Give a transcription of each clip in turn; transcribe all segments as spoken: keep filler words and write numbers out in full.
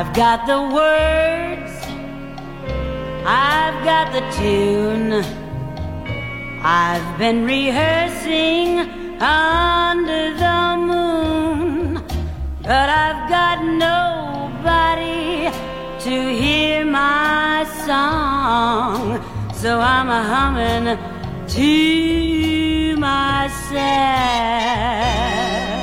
I've got the words, I've got the tune, I've been rehearsing under the moon, but I've got nobody to hear my song, so I'm a humming to myself.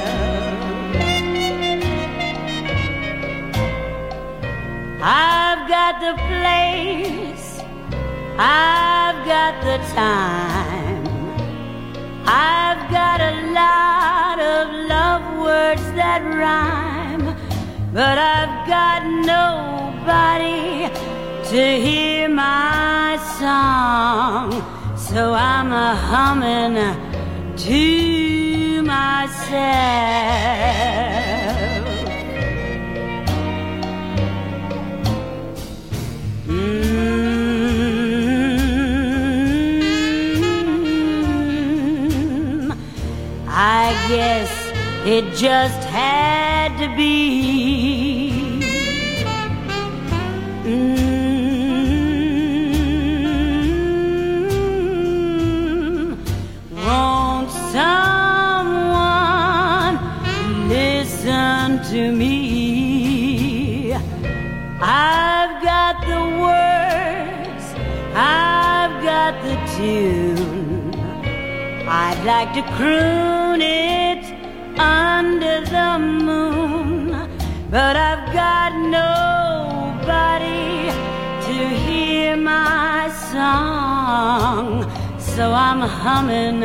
I've got the place, I've got the time, I've got a lot of love words that rhyme, but I've got nobody to hear my song, so I'm a humming to myself. Mm, I guess it just had to be. Mm, won't someone listen to me? I've got the words, I've got the tune, I'd like to croon it under the moon, but I've got nobody to hear my song, so I'm humming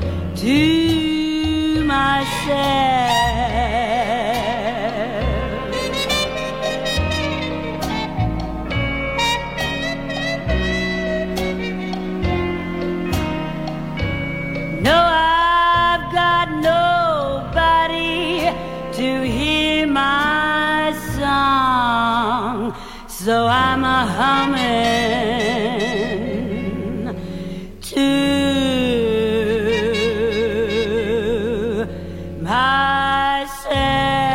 to myself. No, I've got nobody to hear my song, so I'm a humming to myself.